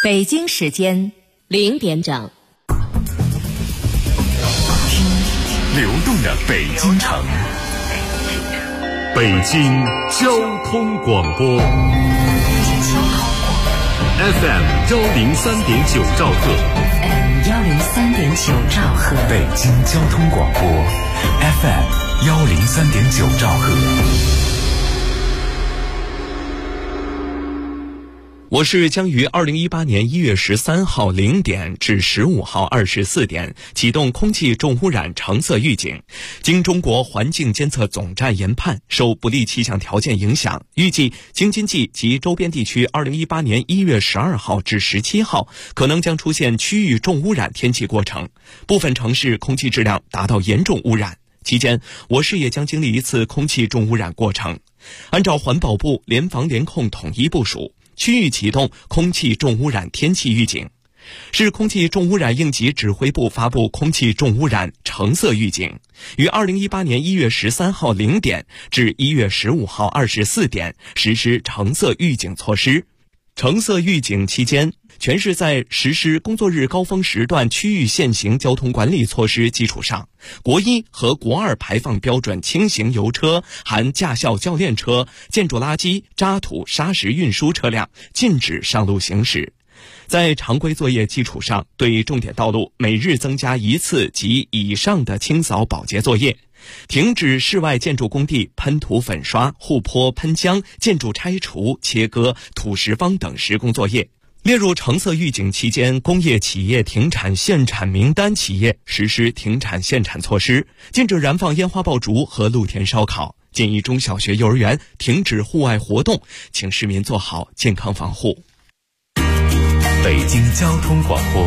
北京时间0点整， 流动的北京城，北京交通广播 FM103.9兆赫 103.9兆赫， 北京交通广播 FM103.9兆赫。 我是将于2018年1月13号0点至15号24点启动空气重污染橙色预警。经中国环境监测总站研判，受不利气象条件影响，预计京津冀及周边地区2018年1月12号至17号可能将出现区域重污染天气过程，部分城市空气质量达到严重污染。期间，我市也将经历一次空气重污染过程。按照环保部联防联控统一部署，区域启动空气重污染天气预警，市空气重污染应急指挥部发布空气重污染橙色预警，于2018年1月13号0点至1月15号24点实施橙色预警措施。橙色预警期间，全市在实施工作日高峰时段区域限行交通管理措施基础上，国1和国2排放标准轻型油车含驾校教练车、建筑垃圾、渣土、砂石运输车辆禁止上路行驶。在常规作业基础上，对重点道路每日增加1次及以上的清扫保洁作业，停止室外建筑工地喷涂粉刷、护坡喷浆、建筑拆除、切割、土石方等施工作业。列入橙色预警期间工业企业停产限产名单企业实施停产限产措施，禁止燃放烟花爆竹和露天烧烤，建议中小学幼儿园停止户外活动，请市民做好健康防护。 北京交通广播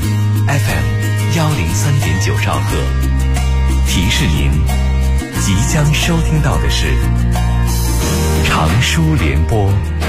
FM103.9兆赫，提示您即将收听到的是常书联播。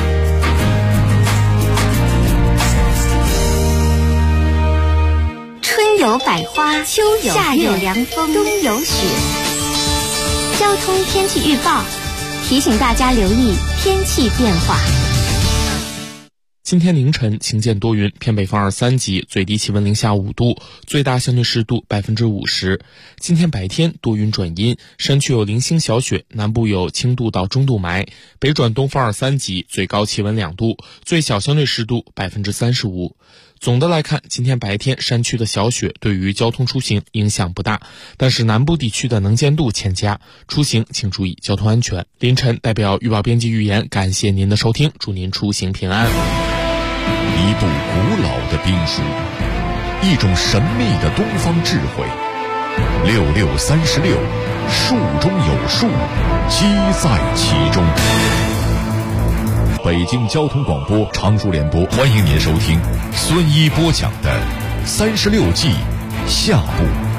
春有百花，秋有夏有凉风，冬有雪。交通天气预报提醒大家留意天气变化。 今天凌晨晴间多云，偏北风2、3级，最低气温零下5度，最大相对湿度50%。今天白天多云转阴，山区有零星小雪，南部有轻度到中度霾，北转东风2、3级，最高气温2度，最小相对湿度35%。总的来看，今天白天山区的小雪对于交通出行影响不大，但是南部地区的能见度欠佳，出行请注意交通安全。凌晨代表预报编辑预言，感谢您的收听，祝您出行平安。 一部古老的兵书，一种神秘的东方智慧，6636，术中有术，机在其中。北京交通广播常熟联播，欢迎您收听孙一播讲的36计下部。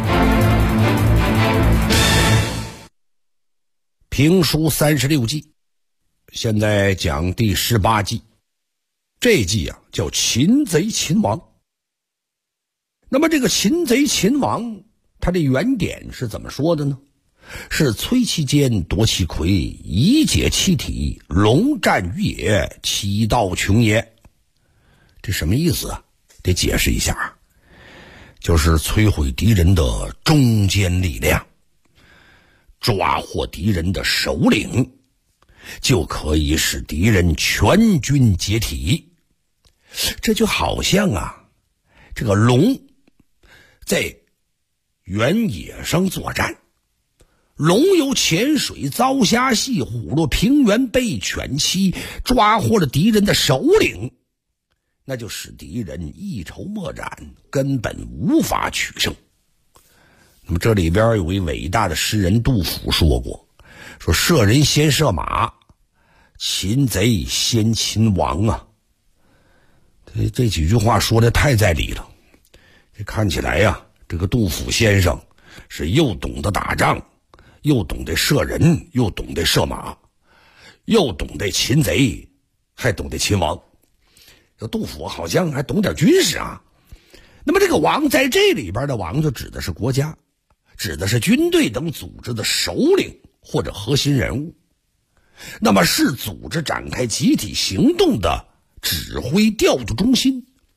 评书36计，现在讲第18计。这计啊叫擒贼擒王。那么这个擒贼擒王，它的原点是怎么说的呢？是崔其坚夺其魁，以解其体，龙战于野，其道穷也。这什么意思啊？得解释一下，就是摧毁敌人的中坚力量，抓获敌人的首领，就可以使敌人全军解体。这就好像啊，这个龙在原野上作战，龙游浅水，遭虾戏，虎落平原，被犬欺，抓获了敌人的首领，那就使敌人一筹莫展，根本无法取胜。那么这里边有位伟大的诗人杜甫说过，说射人先射马，擒贼先擒王啊。这几句话说的太在理了。这看起来呀，这个杜甫先生是又懂得打仗，又懂得射人，又懂得射马，又懂得擒贼，还懂得擒王。这杜甫好像还懂点军事啊。那么这个王在这里边的王就指的是国家，指的是军队等组织的首领或者核心人物。那么是组织展开集体行动的指挥调度中心。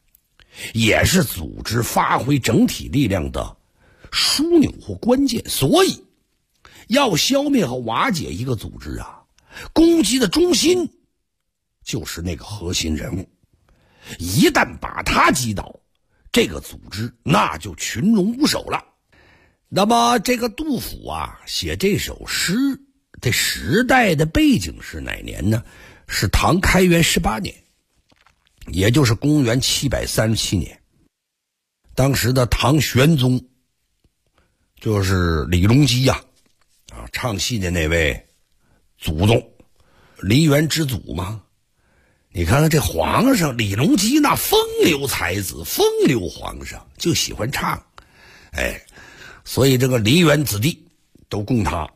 也是组织发挥整体力量的枢纽或关键。所以要消灭和瓦解一个组织啊，攻击的中心就是那个核心人物。一旦把他击倒，这个组织那就群龙无首了。那么这个杜甫啊写这首诗，这时代的背景是哪年呢？是唐开元18年，也就是公元737年。当时的唐玄宗就是李隆基呀，唱戏的那位祖宗，梨园之祖嘛。你看看这皇上李隆基，那风流才子，风流皇上，就喜欢唱，所以这个梨园子弟都供他。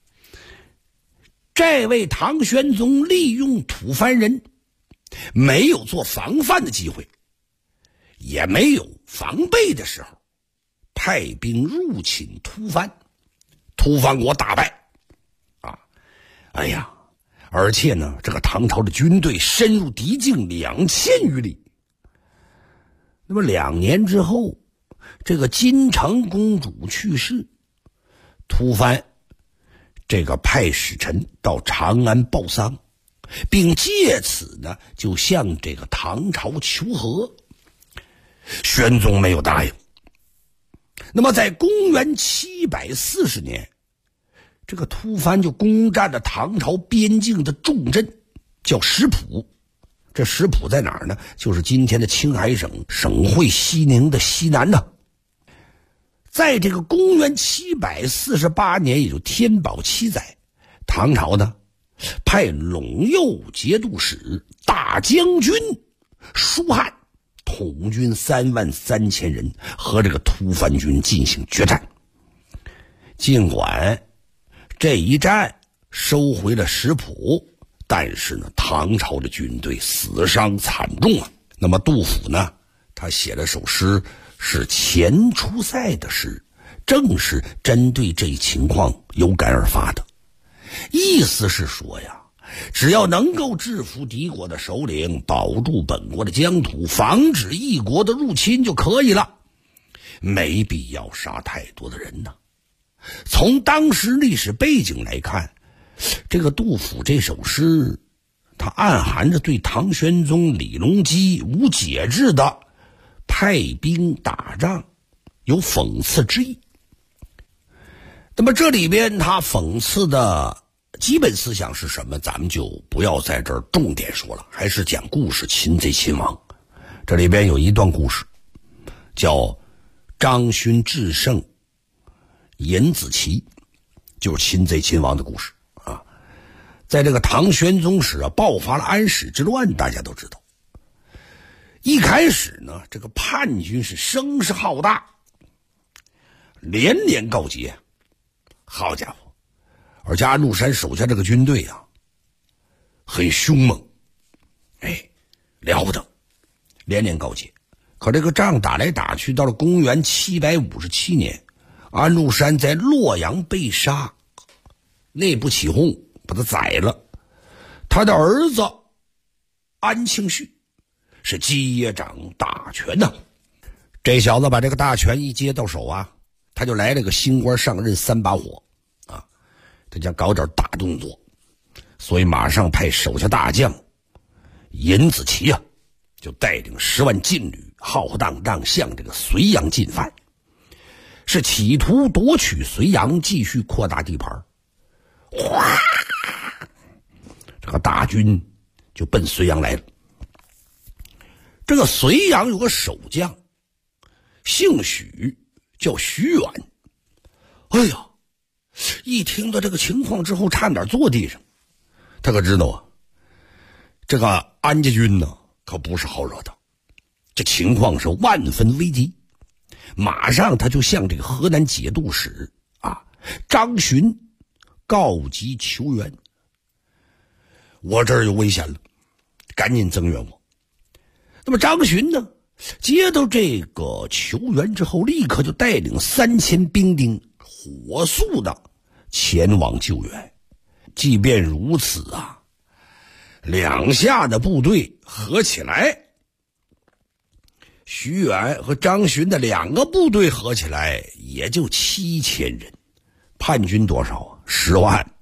这位唐玄宗利用吐蕃人没有做防范的机会，也没有防备的时候，派兵入侵吐蕃，吐蕃国大败而且呢，这个唐朝的军队深入敌境2000余里。那么2年之后，这个金城公主去世，吐蕃这个派使臣到长安报丧，并借此呢就向这个唐朝求和。玄宗没有答应。那么在公元740年，这个吐蕃就攻占了唐朝边境的重镇，叫石浦。这石浦在哪儿呢？就是今天的青海省省会西宁的西南呢。在这个公元748年，也就天宝7载，唐朝呢派陇右节度使大将军舒翰统军33000人和这个吐蕃军进行决战。尽管这一战收回了石浦，但是呢，唐朝的军队死伤惨重啊。那么杜甫呢，他写了首诗，是前出塞的诗，正是针对这一情况有感而发的。意思是说呀，只要能够制服敌国的首领，保住本国的疆土，防止异国的入侵就可以了，没必要杀太多的人呢。从当时历史背景来看，这个杜甫这首诗，它暗含着对唐玄宗李隆基无节制的派兵打仗有讽刺之意。那么这里边他讽刺的基本思想是什么，咱们就不要在这儿重点说了，还是讲故事，擒贼擒王。这里边有一段故事叫张勋制胜尹子奇，就是擒贼擒王的故事啊。在这个唐玄宗时啊，爆发了安史之乱，大家都知道。一开始呢，这个叛军是声势浩大，连连告捷。好家伙，而且安禄山手下这个军队啊，很凶猛，了不得，连连告捷。可这个仗打来打去，到了公元757年，安禄山在洛阳被杀，内部起哄，把他宰了。他的儿子安庆绪是接掌大权呢。这小子把这个大权一接到手啊，他就来了个新官上任3把火啊，他想搞点大动作，所以马上派手下大将尹子奇啊，就带领10万劲旅浩浩荡荡向这个绥阳进犯，是企图夺取绥阳，继续扩大地盘。哗，这个大军就奔绥阳来了。这个绥阳有个守将姓许，叫徐远。哎呀，一听到这个情况之后，差点坐地上。他可知道啊，这个安家军呢可不是好惹的，这情况是万分危急。马上他就向这个河南节度使张巡告急求援，我这儿有危险了，赶紧增援我。那么张巡呢，接到这个求援之后，立刻就带领3000兵丁火速的前往救援。即便如此啊，两下的部队合起来， 徐远和张巡的2个部队合起来也就7000人，叛军多少啊？10万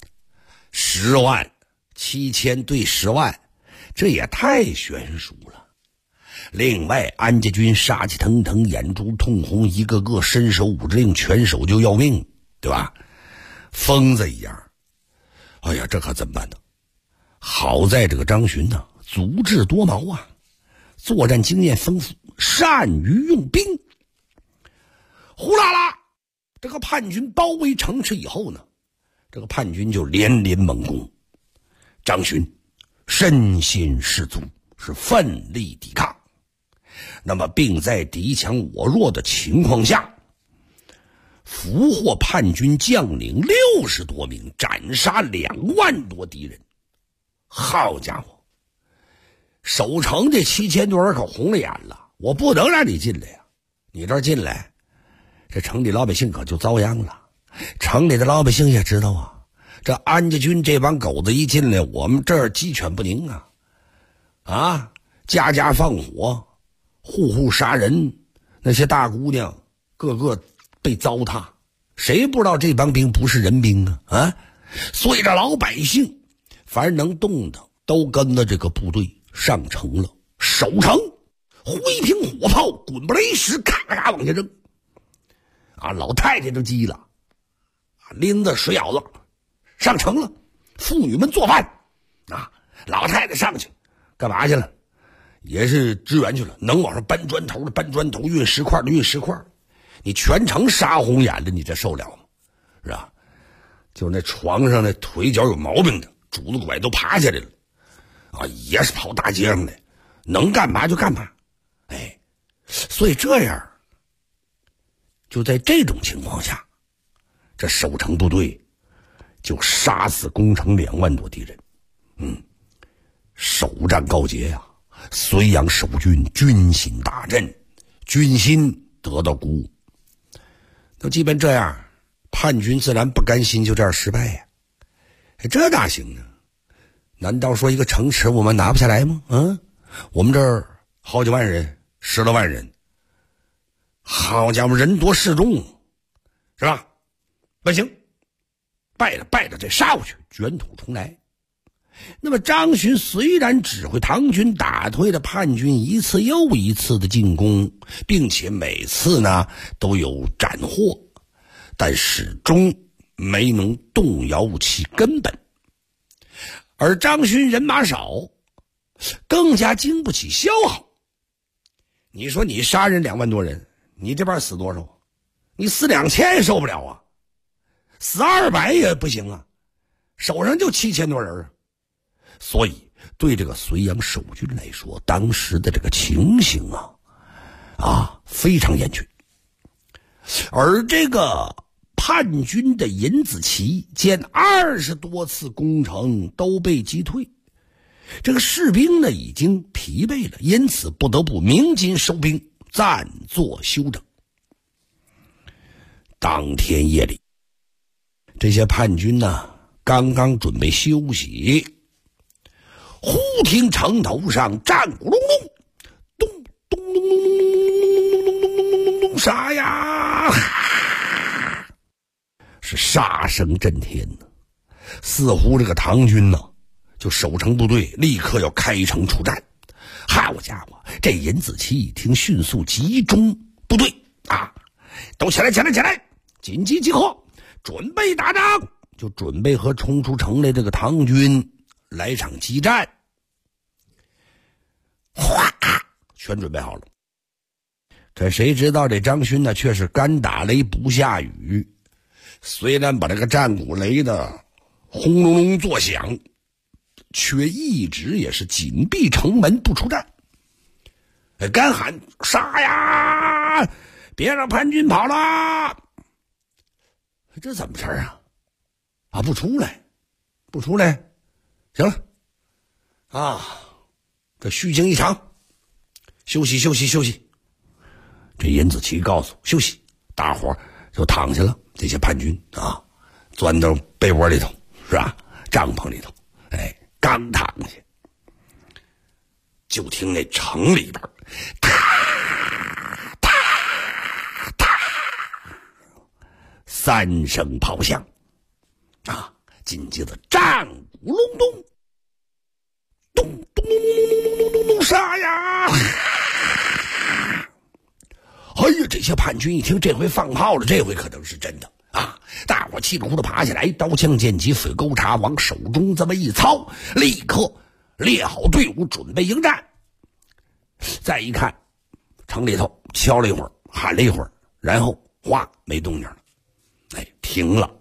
，10万，7000对10万，这也太悬殊了。另外，安家军杀气腾腾，眼珠通红，一个个伸手五指令，拳手就要命，对吧？疯子一样。哎呀，这可怎么办呢？好在这个张巡呢，足智多谋啊，作战经验丰富，善于用兵。呼啦啦，这个叛军包围城池以后呢，这个叛军就连连猛攻。张巡身先士卒，是奋力抵抗。那么并在敌强我弱的情况下，俘获叛军将领60多名，斩杀2万多敌人。好家伙，守城这7000多人可红了眼了，我不能让你进来呀！你这进来，这城里老百姓可就遭殃了。城里的老百姓也知道啊，这安家军这帮狗子一进来，我们这儿鸡犬不宁啊，家家放火，户户杀人，那些大姑娘个个被糟蹋，谁不知道这帮兵不是人兵啊？所以这老百姓凡能动的都跟着这个部队上城了，守城，挥瓶火炮，滚不雷石，咔咔往下扔。老太太都急了，拎着水舀子上城了，妇女们做饭老太太上去干嘛去了？也是支援去了，能往上搬砖头的搬砖头，运石块的运石块。你全城杀红眼的，你这受了吗？是吧？就那床上那腿脚有毛病的，拄着拐都爬下来了也是跑大街上的，能干嘛就干嘛。所以这样，就在这种情况下，这守城部队就杀死攻城2万多敌人。首战告捷呀，睢阳守军军心大振，军心得到鼓舞。那即便这样，叛军自然不甘心就这样失败呀。这哪行呢？难道说一个城池我们拿不下来吗？我们这儿好几万人，10多万人，好家伙，人多势众，是吧？不行，败了再杀过去，卷土重来。那么张巡虽然指挥唐军打退了叛军一次又一次的进攻，并且每次呢都有斩获，但始终没能动摇其根本。而张巡人马少，更加经不起消耗。你说你杀人2万多人，你这边死多少？你死2000也受不了啊，死200也不行啊，手上就7000多人啊。所以对这个睢阳守军来说，当时的这个情形非常严峻。而这个叛军的尹子奇见20多次攻城都被击退，这个士兵呢已经疲惫了，因此不得不鸣金收兵，暂作休整。当天夜里，这些叛军呢刚刚准备休息，忽听城头上战鼓隆隆，咚咚咚咚咚咚咚咚咚咚咚，杀呀！是杀声震天呢，似乎这个唐军呢，就守城部队立刻要开城出战。好家伙，这尹子奇一听，迅速集中部队都起来，紧急集合，准备打仗，就准备和冲出城来这个唐军来场激战。哗，全准备好了。可谁知道这张勋呢，却是干打雷不下雨，虽然把这个战鼓擂得轰隆隆作响，却一直也是紧闭城门不出战。干喊杀呀，别让叛军跑了。这怎么事啊？不出来，行了这虚惊一场，休息。这尹子奇告诉休息，大伙就躺下了。这些叛军钻到被窝里头，是吧？帐篷里头，刚躺下，就听那城里边， 3声炮响，啊，紧接着战鼓隆咚，咚咚咚咚咚咚咚，杀呀！哎呀，这些叛军一听这回放炮了，这回可能是真的啊！大伙气呼呼的爬起来，刀枪剑戟斧钩叉往手中这么一操，立刻列好队伍准备迎战。再一看，城里头敲了一会儿，喊了一会儿，然后哗，没动静了。哎，停了，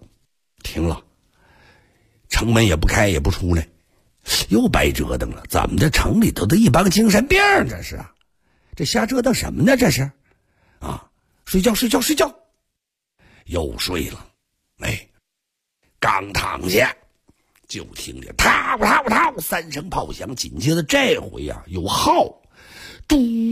城门也不开也不出来，又白折腾了。怎么这城里头的一帮精神病，这是啊？这瞎折腾什么呢？这是啊，睡觉，又睡了。哎，刚躺下，就听见踏3声炮响，紧接着这回啊有号，嘟，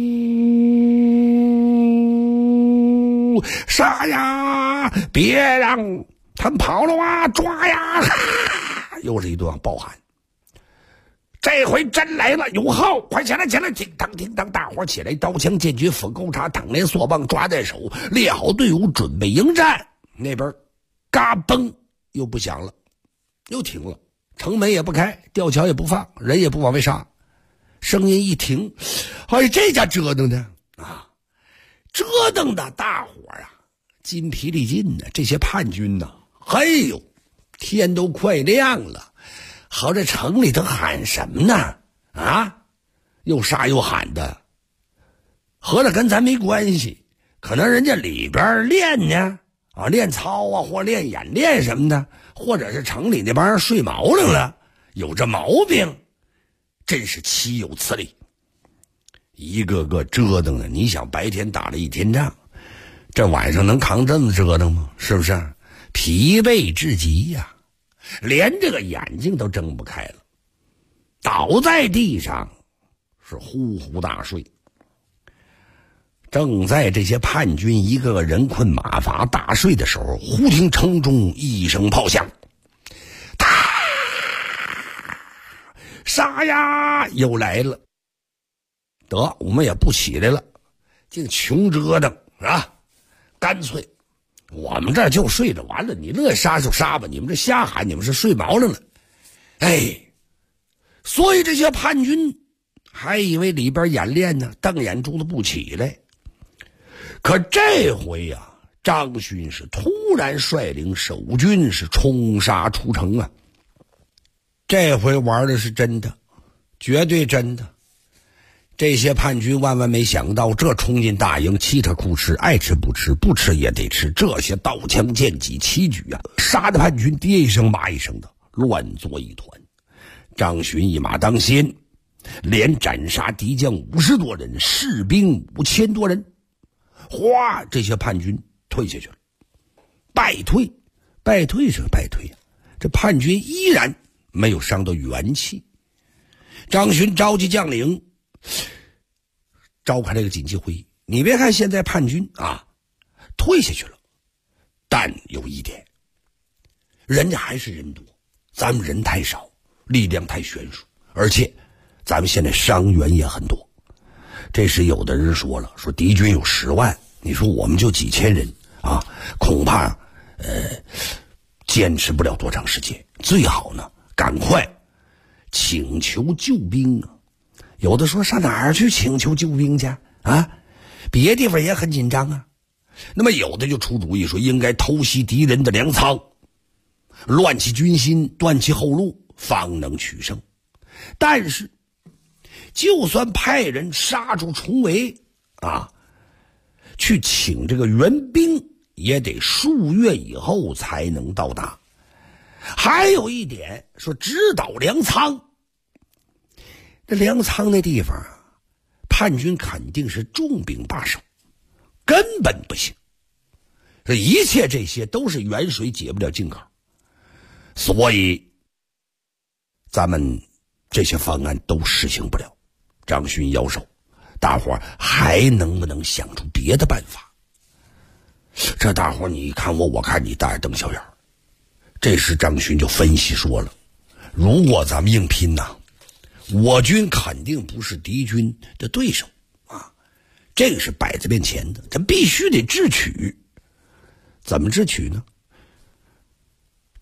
杀呀！别让他们跑了啊！抓呀！又是一顿暴喊。这回真来了，有号，快起来！叮当，大伙起来，刀枪剑戟斧钩叉躺连索棒抓在手，列好队伍准备迎战。那边嘎嘣又不响了，又停了，城门也不开，吊桥也不放，人也不往外杀，声音一停，哎，这家折腾的啊，折腾的大伙啊筋疲力尽呢。这些叛军呢，嘿呦，天都快亮了，好在城里头喊什么呢？啊，又杀又喊的，合着跟咱没关系，可能人家里边练呢，啊，练操啊，或练演练什么的，或者是城里那帮人睡毛愣了，有这毛病，真是岂有此理！一个个折腾的，你想白天打了一天仗，这晚上能扛这么折腾吗？是不是？疲惫至极呀，连这个眼睛都睁不开了，倒在地上是呼呼大睡。正在这些叛军一个个人困马乏大睡的时候，忽听城中一声炮响，哒，杀呀！又来了。得，我们也不起来了，净穷折腾啊！干脆我们这就睡着完了，你乐杀就杀吧，你们这瞎喊，你们是睡毛了呢。哎，所以这些叛军还以为里边演练呢，瞪眼珠子不起来。可这回啊，张勋是突然率领守军是冲杀出城啊！这回玩的是真的，绝对真的。这些叛军万万没想到，这冲进大营，嘁哧哭哧，爱吃不吃，不吃也得吃。这些刀枪剑戟齐举啊，杀的叛军爹一声妈一声的乱作一团。张勋一马当先，连斩杀敌将50多人，士兵5000多人。哗，这些叛军退下去了，败退是个败退啊，这叛军依然没有伤到元气。张勋召集将领，召开了一个紧急会议。你别看现在叛军啊退下去了，但有一点，人家还是人多，咱们人太少，力量太悬殊，而且咱们现在伤员也很多。这时有的人说了，说敌军有10万，你说我们就几千人啊，恐怕坚持不了多长时间，最好呢赶快请求救兵啊。有的说上哪儿去请求救兵去啊？别地方也很紧张啊。那么有的就出主意说，应该偷袭敌人的粮仓，乱其军心，断其后路，方能取胜。但是就算派人杀出重围啊，去请这个援兵，也得数月以后才能到达。还有一点说，直捣粮仓，这粮仓那地方啊，叛军肯定是重兵把守，根本不行。这一切这些都是远水解不了近渴，所以咱们这些方案都实行不了。张勋摇手，大伙还能不能想出别的办法？这大伙你看我，我看你，大眼瞪小眼。这时张勋就分析说了，如果咱们硬拼呐，我军肯定不是敌军的对手啊，这个是摆在面前的，咱必须得智取。怎么智取呢？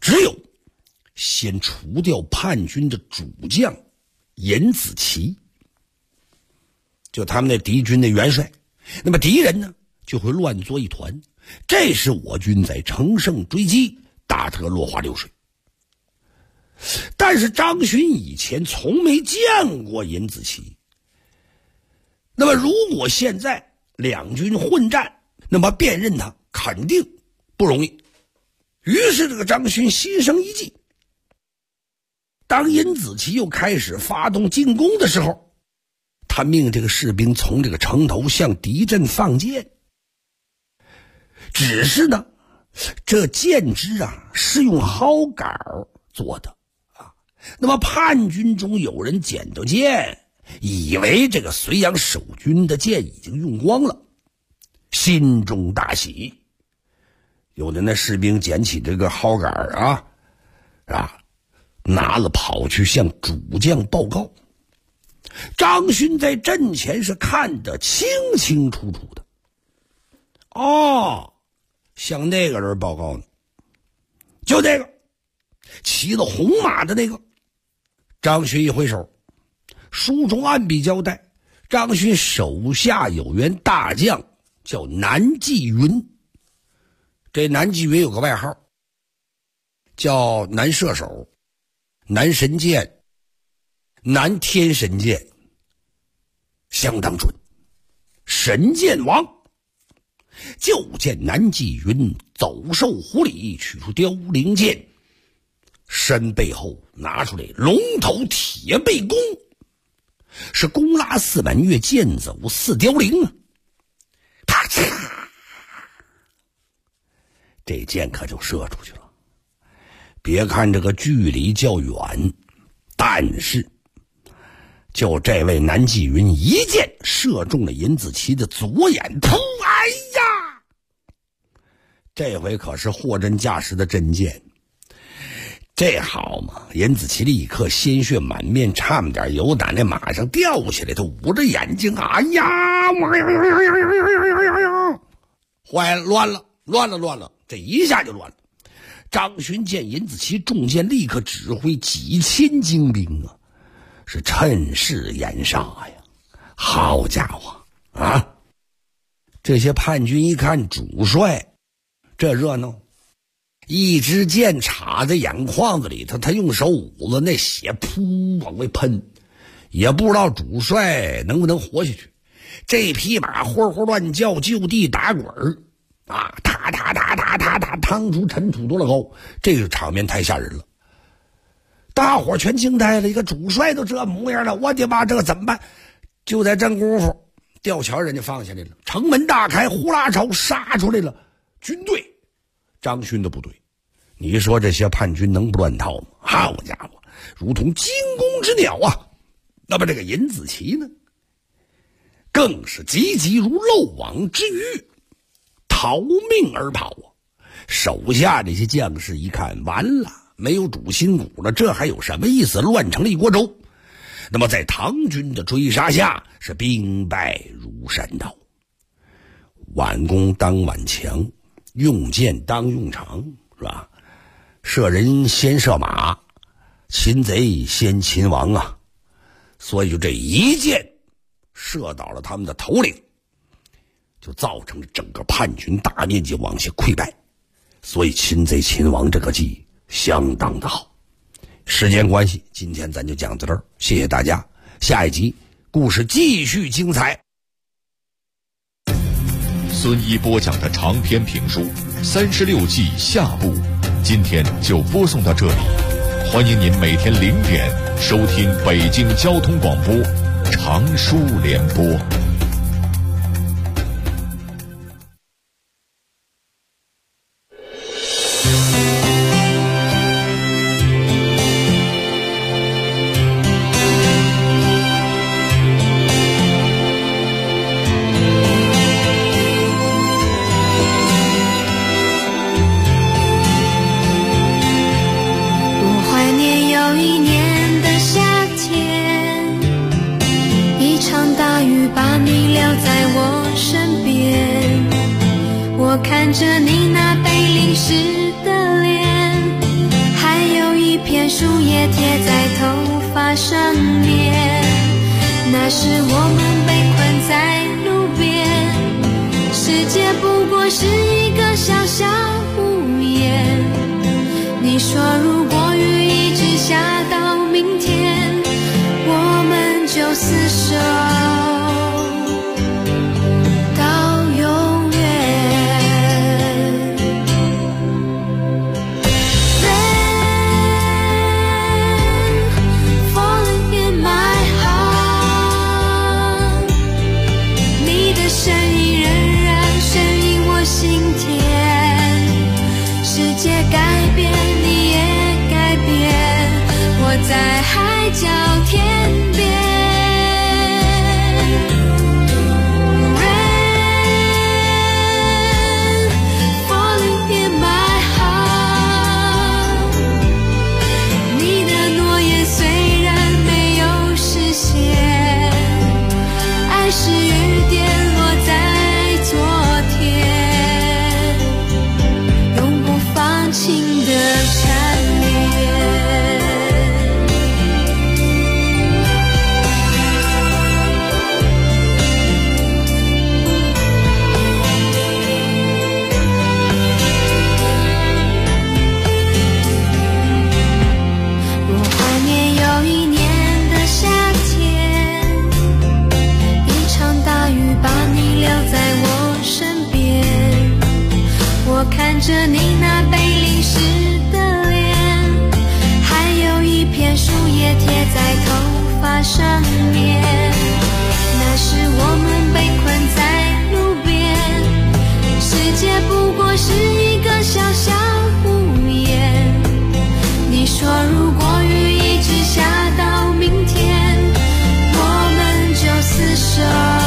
只有先除掉叛军的主将尹子奇，就他们那敌军的元帅，那么敌人呢就会乱作一团，这是我军在乘胜追击，打得落花流水。但是张勋以前从没见过尹子奇，那么如果现在两军混战，那么辨认他肯定不容易。于是这个张勋心生一计，当尹子奇又开始发动进攻的时候，他命这个士兵从这个城头向敌阵放箭。只是呢，这箭支啊是用蒿杆做的啊。那么叛军中有人捡到箭，以为这个绥阳守军的箭已经用光了，心中大喜。有的那士兵捡起这个蒿杆拿了跑去向主将报告。张勋在阵前是看得清清楚楚的。向那个人报告呢，就那个骑了红马的那个。张勋一挥手，书中暗笔交代，张勋手下有员大将叫南霁云。这南霁云有个外号叫南射手、南神箭、南天神箭，相当准，神箭王。就见南霁云走兽狐狸，取出凋零剑，身背后拿出来龙头铁背弓，是弓拉四满月，箭走四凋零。啪嚓，这箭可就射出去了。别看这个距离较远，但是就这位南霁云一箭射中了尹子奇的左眼，噗！哎呀，这回可是货真价实的真箭。这好嘛，尹子奇立刻鲜血满面，差不点由打那马上掉下来，他捂着眼睛，哎呀，坏了，乱了，这一下就乱了。张勋见尹子奇中箭，立刻指挥几千精兵啊，是趁势掩杀呀。好家伙啊！这些叛军一看主帅这热闹，一支箭插在眼眶子里头，他用手捂了，那血噗往外喷，也不知道主帅能不能活下去。这匹马呼呼乱叫，就地打滚啊，踏趟出尘土多了高，这个场面太吓人了。大伙全惊呆了，一个主帅都这模样了，我的妈，这怎么办？就在这功夫，吊桥人家放下来了，城门大开，呼啦朝杀出来了军队，张勋的部队。你说这些叛军能不乱套吗？好家伙，如同惊弓之鸟啊！那么这个尹子奇呢，更是急急如漏网之鱼，逃命而跑啊！手下这些将士一看，完了，没有主心骨了，这还有什么意思？乱成了一锅粥。那么在唐军的追杀下，是兵败如山倒。晚攻当晚强，用箭当用长，是吧？射人先射马，擒贼先擒王啊！所以就这一箭射倒了他们的头领，就造成了整个叛军大面积往下溃败。所以擒贼擒王这个计相当的好。时间关系，今天咱就讲到这儿，谢谢大家。下一集故事继续精彩。 孙一播讲的长篇评书《36计》下部，今天就播送到这里。欢迎您每天0点收听北京交通广播长书联播。 看着你那被淋湿的脸， 片树叶贴在头发上面，那时我们被困在路边，世界不过是一个小小屋檐。你说如果雨一直下到明天，我们就厮守到永远。Rain falling in my heart， 你的声音仍然声音我心田，世界改变你也改变，我在海角天边。是雨点落在昨天，永不放晴的缠绵。我怀念有一年的夏天，大雨把你留在我身边，我看着你那被淋湿的脸，还有一片树叶贴在头发上面，那时我们被困在路边，世界不过是一个小小屋檐。你说如果雨一直下到明天，我们就厮守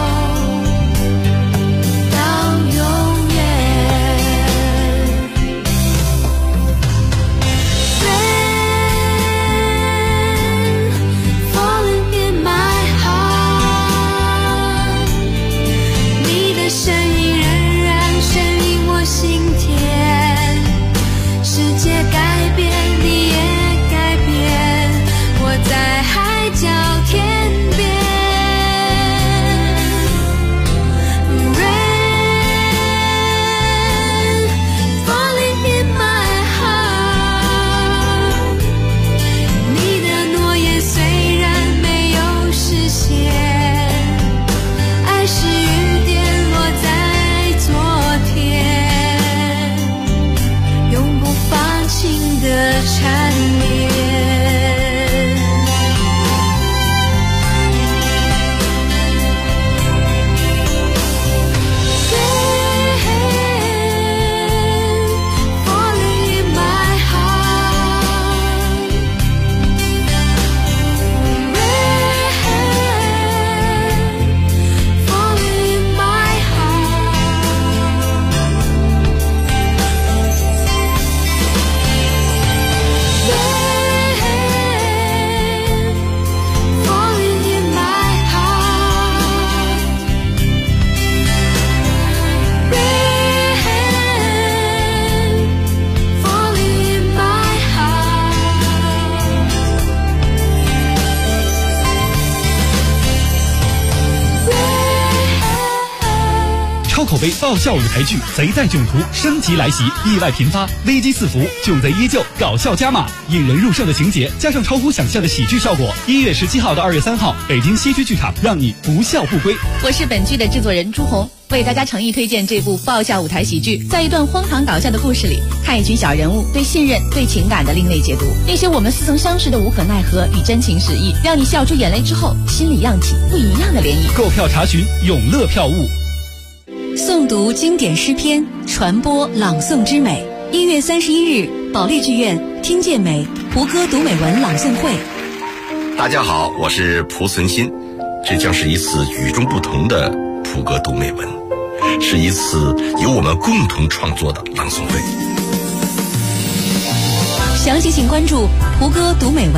口碑爆笑舞台剧《贼在囧途》升级来袭，意外频发，危机四伏，囧贼依旧，搞笑加码，引人入胜的情节加上超乎想象的喜剧效果。1月17号到2月3号，北京西区剧场，让你不笑不归。 我是本剧的制作人朱红，为大家诚意推荐这部爆笑舞台喜剧。在一段荒唐搞笑的故事里，看一群小人物对信任、对情感的另类解读，那些我们似曾相识的无可奈何与真情实意，让你笑出眼泪之后，心里漾起不一样的涟漪。 购票查询永乐票务。 诵读经典诗篇，传播朗诵之美。1月31日，保利剧院听见美胡歌读美文朗诵会。 大家好，我是蒲存昕，这将是一次与众不同的蒲歌读美文，是一次由我们共同创作的朗诵会。 详情请关注胡歌读美文